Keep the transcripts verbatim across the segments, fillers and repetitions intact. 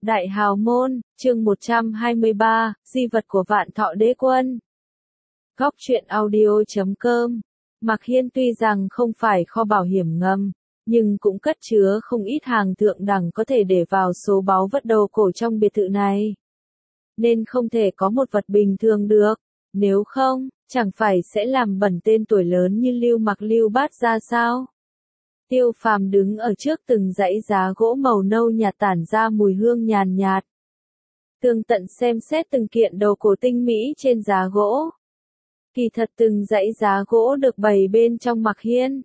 Đại Hào Môn, chương một trăm hai mươi ba, di vật của Vạn Thọ Đế Quân. Góc truyện audio chấm com. Mạc Hiên tuy rằng không phải kho bảo hiểm ngầm, nhưng cũng cất chứa không ít hàng thượng đẳng có thể để vào số báu vật đồ cổ trong biệt thự này. Nên không thể có một vật bình thường được, nếu không, chẳng phải sẽ làm bẩn tên tuổi lớn như Lưu Mặc Lưu Bát ra sao? Tiêu Phàm đứng ở trước từng dãy giá gỗ màu nâu nhạt tản ra mùi hương nhàn nhạt. Tường tận xem xét từng kiện đồ cổ tinh mỹ trên giá gỗ. Kỳ thật từng dãy giá gỗ được bày bên trong Mạc Hiên.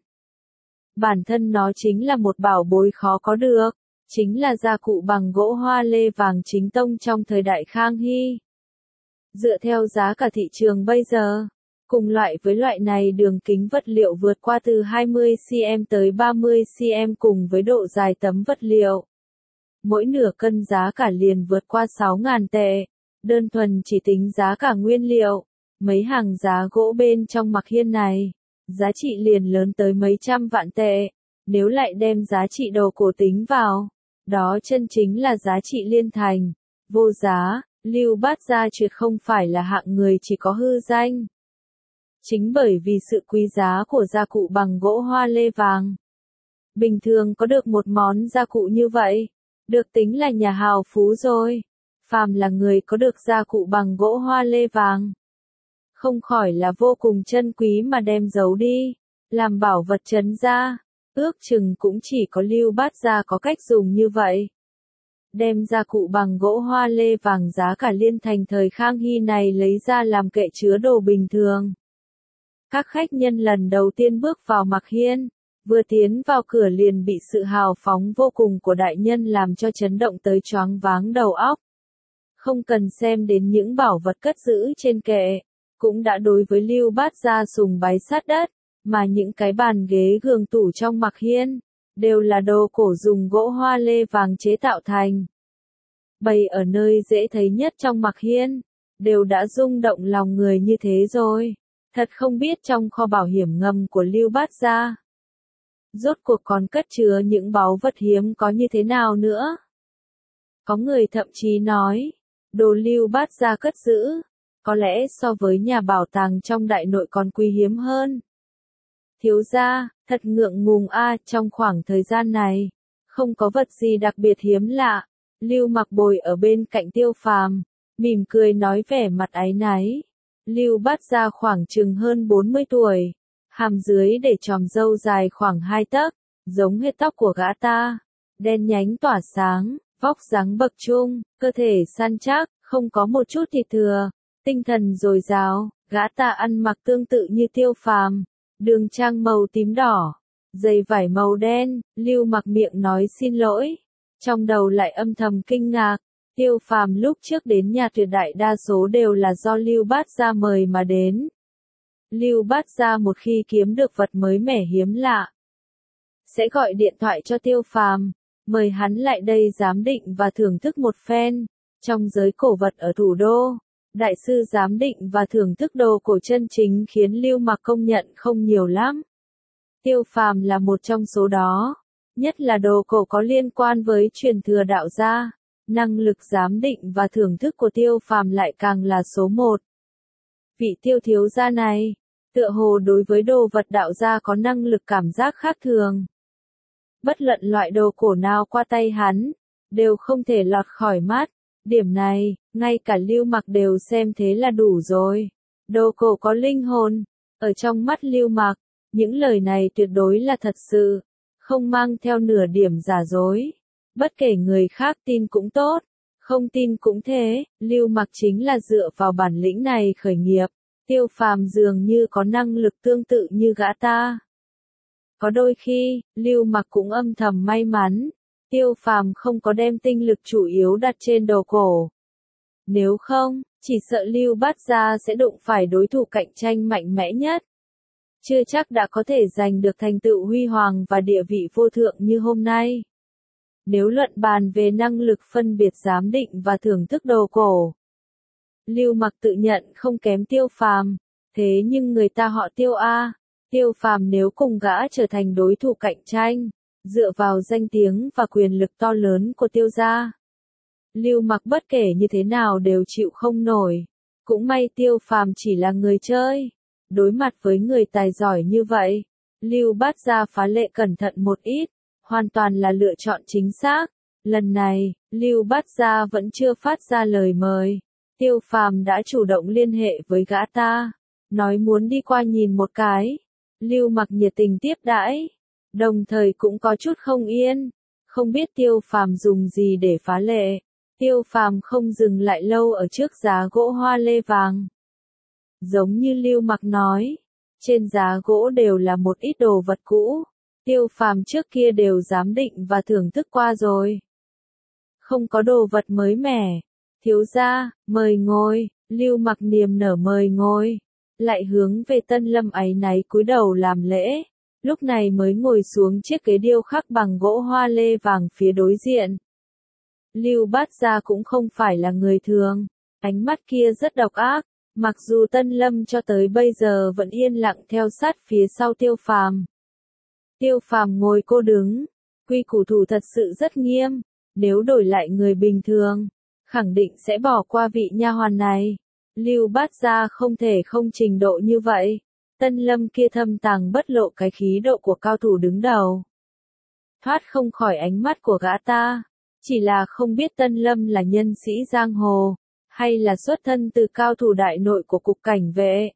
Bản thân nó chính là một bảo bối khó có được, chính là gia cụ bằng gỗ hoa lê vàng chính tông trong thời đại Khang Hy. Dựa theo giá cả thị trường bây giờ, cùng loại với loại này đường kính vật liệu vượt qua từ hai mươi xăng-ti-mét tới ba mươi xăng-ti-mét cùng với độ dài tấm vật liệu. Mỗi nửa cân giá cả liền vượt qua sáu nghìn tệ, đơn thuần chỉ tính giá cả nguyên liệu, mấy hàng giá gỗ bên trong Mạc Hiên này, giá trị liền lớn tới mấy trăm vạn tệ, nếu lại đem giá trị đồ cổ tính vào, đó chân chính là giá trị liên thành, vô giá. Lưu Bát gia tuyệt không phải là hạng người chỉ có hư danh. Chính bởi vì sự quý giá của gia cụ bằng gỗ hoa lê vàng. Bình thường có được một món gia cụ như vậy, được tính là nhà hào phú rồi. Phàm là người có được gia cụ bằng gỗ hoa lê vàng, không khỏi là vô cùng chân quý mà đem giấu đi, làm bảo vật trấn gia. Ước chừng cũng chỉ có Lưu Bát gia có cách dùng như vậy. Đem gia cụ bằng gỗ hoa lê vàng giá cả liên thành thời Khang Hy này lấy ra làm kệ chứa đồ bình thường. Các khách nhân lần đầu tiên bước vào Mạc Hiên, vừa tiến vào cửa liền bị sự hào phóng vô cùng của đại nhân làm cho chấn động tới choáng váng đầu óc. Không cần xem đến những bảo vật cất giữ trên kệ, cũng đã đối với Lưu Bát gia sùng bái sát đất, mà những cái bàn ghế gương tủ trong Mạc Hiên đều là đồ cổ dùng gỗ hoa lê vàng chế tạo thành. Bày ở nơi dễ thấy nhất trong Mạc Hiên, đều đã rung động lòng người như thế rồi. Thật không biết trong kho bảo hiểm ngầm của Lưu Bát gia, rốt cuộc còn cất chứa những báu vật hiếm có như thế nào nữa. Có người thậm chí nói, đồ Lưu Bát gia cất giữ, có lẽ so với nhà bảo tàng trong đại nội còn quý hiếm hơn. Thiếu gia, thật ngượng ngùng a, trong khoảng thời gian này, không có vật gì đặc biệt hiếm lạ. Lưu Mặc bồi ở bên cạnh Tiêu Phàm, mỉm cười nói vẻ mặt áy náy. Lưu Bát gia khoảng chừng hơn bốn mươi tuổi, hàm dưới để chòm râu dài khoảng hai tấc, giống hệt tóc của gã ta, đen nhánh tỏa sáng, vóc dáng bậc trung, cơ thể săn chắc, không có một chút thịt thừa, tinh thần dồi dào. Gã ta ăn mặc tương tự như Tiêu Phàm, đường trang màu tím đỏ, giày vải màu đen. Lưu Mặc miệng nói xin lỗi, trong đầu lại âm thầm kinh ngạc. Tiêu Phàm lúc trước đến nhà tuyệt đại đa số đều là do Lưu Bát gia mời mà đến. Lưu Bát gia một khi kiếm được vật mới mẻ hiếm lạ, sẽ gọi điện thoại cho Tiêu Phàm, mời hắn lại đây giám định và thưởng thức một phen. Trong giới cổ vật ở thủ đô, đại sư giám định và thưởng thức đồ cổ chân chính khiến Lưu Mặc công nhận không nhiều lắm. Tiêu Phàm là một trong số đó, nhất là đồ cổ có liên quan với truyền thừa đạo gia. Năng lực giám định và thưởng thức của Tiêu Phàm lại càng là số một. Vị Tiêu thiếu gia này, tựa hồ đối với đồ vật đạo gia có năng lực cảm giác khác thường. Bất luận loại đồ cổ nào qua tay hắn, đều không thể lọt khỏi mắt. Điểm này, ngay cả Lưu Mặc đều xem thế là đủ rồi. Đồ cổ có linh hồn, ở trong mắt Lưu Mặc, những lời này tuyệt đối là thật sự, không mang theo nửa điểm giả dối. Bất kể người khác tin cũng tốt, không tin cũng thế, Lưu Mặc chính là dựa vào bản lĩnh này khởi nghiệp. Tiêu Phàm dường như có năng lực tương tự như gã ta. Có đôi khi, Lưu Mặc cũng âm thầm may mắn, Tiêu Phàm không có đem tinh lực chủ yếu đặt trên đồ cổ. Nếu không, chỉ sợ Lưu Bát gia sẽ đụng phải đối thủ cạnh tranh mạnh mẽ nhất. Chưa chắc đã có thể giành được thành tựu huy hoàng và địa vị vô thượng như hôm nay. Nếu luận bàn về năng lực phân biệt giám định và thưởng thức đồ cổ, Lưu Mặc tự nhận không kém Tiêu Phàm, thế nhưng người ta họ Tiêu a, Tiêu Phàm nếu cùng gã trở thành đối thủ cạnh tranh, dựa vào danh tiếng và quyền lực to lớn của Tiêu gia, Lưu Mặc bất kể như thế nào đều chịu không nổi. Cũng may Tiêu Phàm chỉ là người chơi. Đối mặt với người tài giỏi như vậy, Lưu Bát Gia phá lệ cẩn thận một ít, hoàn toàn là lựa chọn chính xác. Lần này, Lưu Bát Gia vẫn chưa phát ra lời mời. Tiêu Phàm đã chủ động liên hệ với gã ta, nói muốn đi qua nhìn một cái. Lưu Mặc nhiệt tình tiếp đãi, đồng thời cũng có chút không yên, không biết Tiêu Phàm dùng gì để phá lệ. Tiêu Phàm không dừng lại lâu ở trước giá gỗ hoa lê vàng. Giống như Lưu Mặc nói, trên giá gỗ đều là một ít đồ vật cũ, Tiêu Phàm trước kia đều giám định và thưởng thức qua rồi. Không có đồ vật mới mẻ. Thiếu gia, mời ngồi. Lưu Mặc niềm nở mời ngồi, lại hướng về Tân Lâm áy náy cúi đầu làm lễ, lúc này mới ngồi xuống chiếc ghế điêu khắc bằng gỗ hoa lê vàng phía đối diện. Lưu Bát Gia cũng không phải là người thường, ánh mắt kia rất độc ác, mặc dù Tân Lâm cho tới bây giờ vẫn yên lặng theo sát phía sau Tiêu Phàm. Tiêu Phàm ngồi cô đứng, quy củ thủ thật sự rất nghiêm, nếu đổi lại người bình thường, khẳng định sẽ bỏ qua vị nha hoàn này. Lưu Bát Gia không thể không trình độ như vậy. Tân Lâm kia thâm tàng bất lộ cái khí độ của cao thủ đứng đầu, thoát không khỏi ánh mắt của gã ta. Chỉ là không biết Tân Lâm là nhân sĩ giang hồ, hay là xuất thân từ cao thủ đại nội của cục cảnh vệ.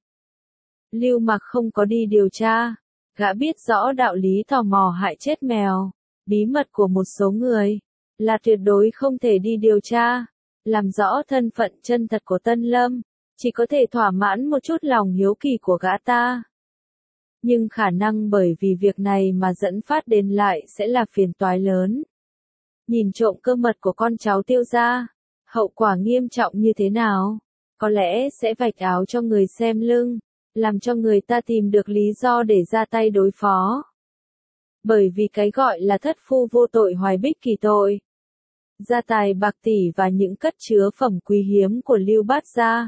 Lưu Mặc không có đi điều tra, gã biết rõ đạo lý tò mò hại chết mèo, bí mật của một số người, là tuyệt đối không thể đi điều tra. Làm rõ thân phận chân thật của Tân Lâm, chỉ có thể thỏa mãn một chút lòng hiếu kỳ của gã ta. Nhưng khả năng bởi vì việc này mà dẫn phát đến lại sẽ là phiền toái lớn. Nhìn trộm cơ mật của con cháu Tiêu gia, hậu quả nghiêm trọng như thế nào? Có lẽ sẽ vạch áo cho người xem lưng, làm cho người ta tìm được lý do để ra tay đối phó. Bởi vì cái gọi là thất phu vô tội hoài bích kỳ tội. Gia tài bạc tỷ và những cất chứa phẩm quý hiếm của Lưu Bát Gia,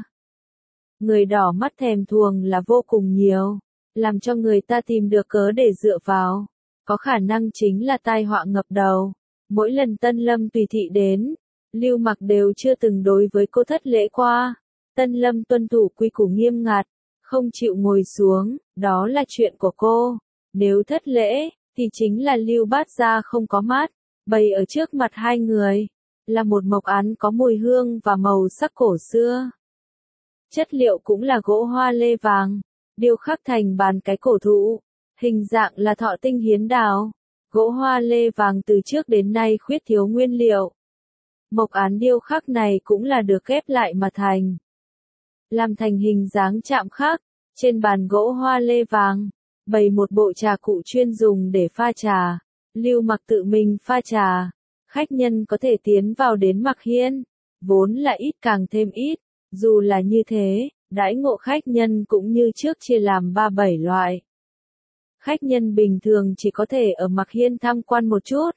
người đỏ mắt thèm thuồng là vô cùng nhiều, làm cho người ta tìm được cớ để dựa vào, có khả năng chính là tai họa ngập đầu. Mỗi lần Tân Lâm tùy thị đến, Lưu Mặc đều chưa từng đối với cô thất lễ qua. Tân Lâm tuân thủ quy củ nghiêm ngặt, không chịu ngồi xuống, đó là chuyện của cô. Nếu thất lễ, thì chính là Lưu Bát Gia không có mắt. Bày ở trước mặt hai người, là một mộc án có mùi hương và màu sắc cổ xưa. Chất liệu cũng là gỗ hoa lê vàng, điêu khắc thành bàn cái cổ thụ, hình dạng là thọ tinh hiến đào. Gỗ hoa lê vàng từ trước đến nay khuyết thiếu nguyên liệu. Mộc án điêu khắc này cũng là được ghép lại mà thành. Làm thành hình dáng chạm khắc, trên bàn gỗ hoa lê vàng, bày một bộ trà cụ chuyên dùng để pha trà. Lưu Mặc tự mình pha trà, khách nhân có thể tiến vào đến Mặc Hiên, vốn là ít càng thêm ít, dù là như thế, đãi ngộ khách nhân cũng như trước chia làm ba bảy loại. Khách nhân bình thường chỉ có thể ở Mặc Hiên tham quan một chút.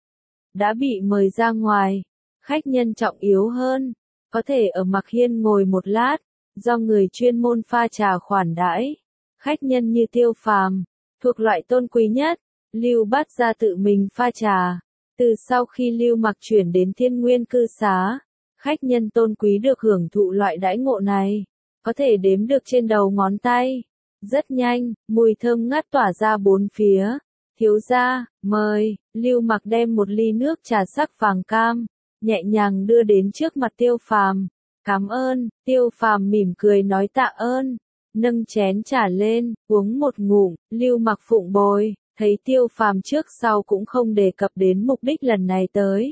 Đã bị mời ra ngoài, khách nhân trọng yếu hơn, có thể ở Mặc Hiên ngồi một lát, do người chuyên môn pha trà khoản đãi. Khách nhân như Tiêu Phàm, thuộc loại tôn quý nhất. Lưu Bát Gia tự mình pha trà. Từ sau khi Lưu Mặc chuyển đến Thiên Nguyên cư xá, khách nhân tôn quý được hưởng thụ loại đãi ngộ này, có thể đếm được trên đầu ngón tay. Rất nhanh, mùi thơm ngát tỏa ra bốn phía. Thiếu gia, mời. Lưu Mặc đem một ly nước trà sắc vàng cam, nhẹ nhàng đưa đến trước mặt Tiêu Phàm. Cảm ơn. Tiêu Phàm mỉm cười nói tạ ơn, nâng chén trà lên, uống một ngụm. Lưu Mặc phụng bồi. Thấy Tiêu Phàm trước sau cũng không đề cập đến mục đích lần này tới.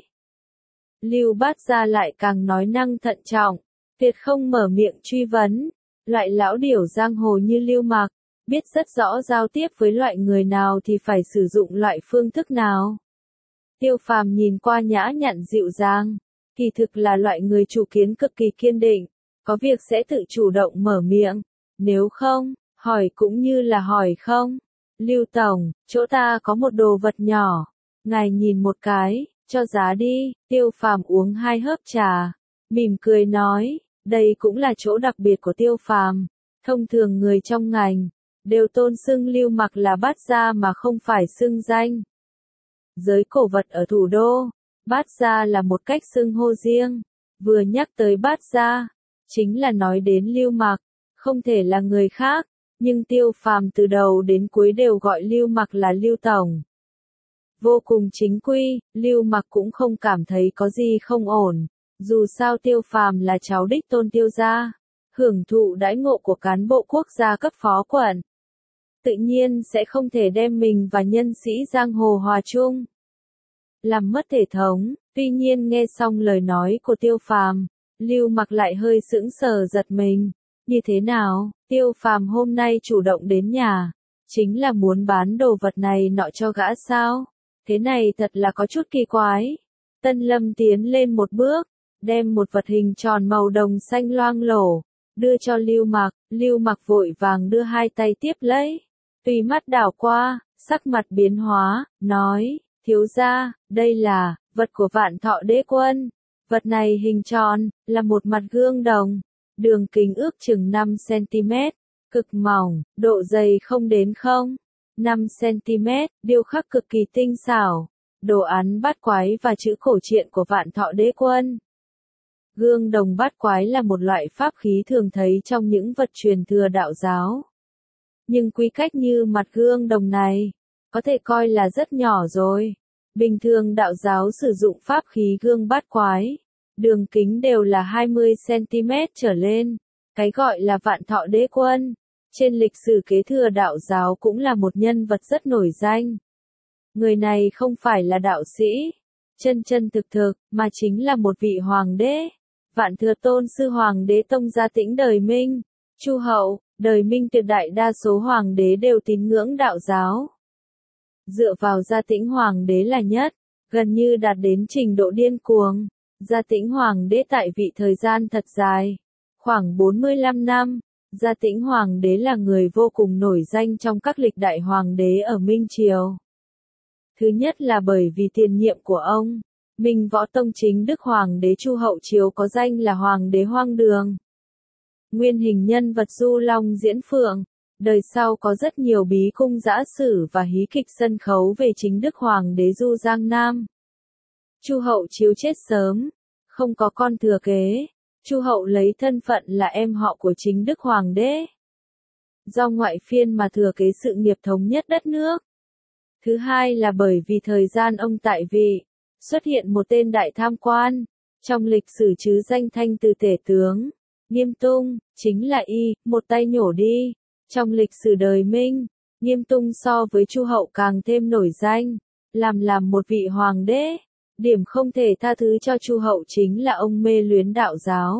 Lưu Bát Gia lại càng nói năng thận trọng, tuyệt không mở miệng truy vấn. Loại lão điểu giang hồ như Lưu Mặc, biết rất rõ giao tiếp với loại người nào thì phải sử dụng loại phương thức nào. Tiêu Phàm nhìn qua nhã nhặn dịu dàng, kỳ thực là loại người chủ kiến cực kỳ kiên định, có việc sẽ tự chủ động mở miệng, nếu không, hỏi cũng như là hỏi không. Lưu Tổng, chỗ ta có một đồ vật nhỏ, ngài nhìn một cái, cho giá đi. Tiêu Phàm uống hai hớp trà, mỉm cười nói, đây cũng là chỗ đặc biệt của Tiêu Phàm. Thông thường người trong ngành, đều tôn xưng Lưu Mặc là Bát Gia mà không phải xưng danh. Giới cổ vật ở thủ đô, Bát gia là một cách xưng hô riêng. Vừa nhắc tới bát gia, chính là nói đến Lưu Mặc, không thể là người khác, nhưng Tiêu Phàm từ đầu đến cuối đều gọi Lưu Mặc là Lưu Tổng. Vô cùng chính quy, Lưu Mặc cũng không cảm thấy có gì không ổn, dù sao Tiêu Phàm là cháu đích tôn Tiêu gia, hưởng thụ đãi ngộ của cán bộ quốc gia cấp phó quận. Tự nhiên sẽ không thể đem mình và nhân sĩ giang hồ hòa chung, làm mất thể thống. Tuy nhiên nghe xong lời nói của Tiêu Phàm, Lưu Mặc lại hơi sững sờ giật mình. Như thế nào, Tiêu Phàm hôm nay chủ động đến nhà, chính là muốn bán đồ vật này nọ cho gã sao? Thế này thật là có chút kỳ quái. Tân Lâm tiến lên một bước, đem một vật hình tròn màu đồng xanh loang lổ, đưa cho Lưu Mặc. Lưu Mặc vội vàng đưa hai tay tiếp lấy. Tùy mắt đảo qua, sắc mặt biến hóa, nói, thiếu gia, đây là vật của Vạn Thọ Đế Quân. Vật này hình tròn, là một mặt gương đồng, đường kính ước chừng năm xăng-ti-mét, cực mỏng, độ dày không đến không, năm xăng-ti-mét, điêu khắc cực kỳ tinh xảo, đồ án bát quái và chữ cổ truyện của Vạn Thọ Đế Quân. Gương đồng bát quái là một loại pháp khí thường thấy trong những vật truyền thừa đạo giáo. Nhưng quy cách như mặt gương đồng này, có thể coi là rất nhỏ rồi. Bình thường đạo giáo sử dụng pháp khí gương bát quái, đường kính đều là hai mươi xăng-ti-mét trở lên. Cái gọi là Vạn Thọ Đế Quân, trên lịch sử kế thừa đạo giáo cũng là một nhân vật rất nổi danh. Người này không phải là đạo sĩ, chân chân thực thực, mà chính là một vị hoàng đế. Vạn Thừa Tôn sư hoàng đế Tông Gia Tĩnh đời Minh, Chu Hậu, đời Minh tuyệt đại đa số hoàng đế đều tín ngưỡng đạo giáo. Dựa vào Gia Tĩnh hoàng đế là nhất, gần như đạt đến trình độ điên cuồng. Gia Tĩnh hoàng đế tại vị thời gian thật dài, khoảng bốn mươi lăm năm. Gia Tĩnh hoàng đế là người vô cùng nổi danh trong các lịch đại hoàng đế ở Minh Triều. Thứ nhất là bởi vì tiền nhiệm của ông, Minh Võ Tông chính Đức Hoàng đế Chu Hậu Chiếu có danh là Hoàng đế Hoang Đường. Nguyên hình nhân vật Du Long Diễn Phượng, đời sau có rất nhiều bí cung dã sử và hí kịch sân khấu về chính Đức Hoàng đế Du Giang Nam. Chu Hậu Chiếu chết sớm, không có con thừa kế. Chu Hậu lấy thân phận là em họ của chính Đức Hoàng đế, do ngoại phiên mà thừa kế sự nghiệp thống nhất đất nước. Thứ hai là bởi vì thời gian ông tại vị, xuất hiện một tên đại tham quan, trong lịch sử chứ danh thanh từ tể tướng, Nghiêm Tung, chính là y, một tay nhổ đi. Trong lịch sử đời Minh, Nghiêm Tung so với Chu Hậu càng thêm nổi danh, làm làm một vị hoàng đế. Điểm không thể tha thứ cho Chu Hậu chính là ông mê luyến đạo giáo.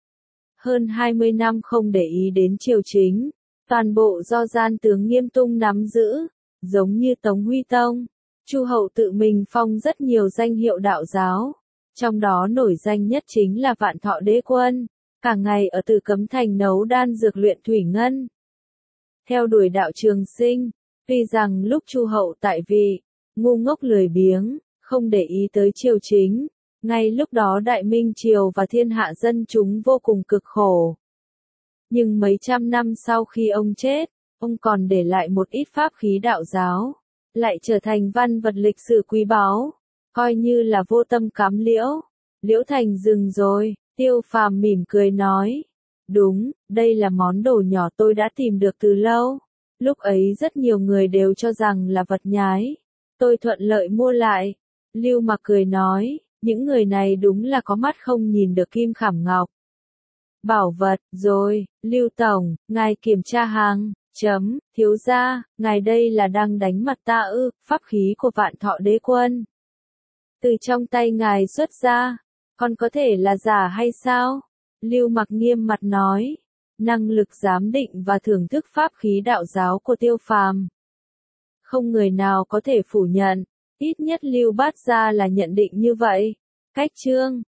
Hơn hai mươi năm không để ý đến triều chính, toàn bộ do gian tướng Nghiêm Tung nắm giữ, giống như Tống Huy Tông. Chu Hậu tự mình phong rất nhiều danh hiệu đạo giáo, trong đó nổi danh nhất chính là Vạn Thọ Đế Quân, cả ngày ở Tử Cấm Thành nấu đan dược luyện thủy ngân. Theo đuổi đạo trường sinh, tuy rằng lúc Chu Hậu tại vị, ngu ngốc lười biếng, không để ý tới triều chính, ngay lúc đó Đại Minh Triều và thiên hạ dân chúng vô cùng cực khổ. Nhưng mấy trăm năm sau khi ông chết, ông còn để lại một ít pháp khí đạo giáo, lại trở thành văn vật lịch sử quý báu, coi như là vô tâm cắm liễu, liễu thành rừng rồi. Tiêu Phàm mỉm cười nói, đúng, đây là món đồ nhỏ tôi đã tìm được từ lâu. Lúc ấy rất nhiều người đều cho rằng là vật nhái, tôi thuận lợi mua lại. Lưu Mặc cười nói, những người này đúng là có mắt không nhìn được kim khảm ngọc. Bảo vật, rồi, Lưu Tổng, ngài kiểm tra hàng, chấm, thiếu gia, ngài đây là đang đánh mặt ta ư, pháp khí của Vạn Thọ Đế Quân. Từ trong tay ngài xuất ra, còn có thể là giả hay sao? Lưu Mặc nghiêm mặt nói, năng lực giám định và thưởng thức pháp khí đạo giáo của Tiêu Phàm, không người nào có thể phủ nhận, ít nhất Lưu Bát Gia là nhận định như vậy. Cách chương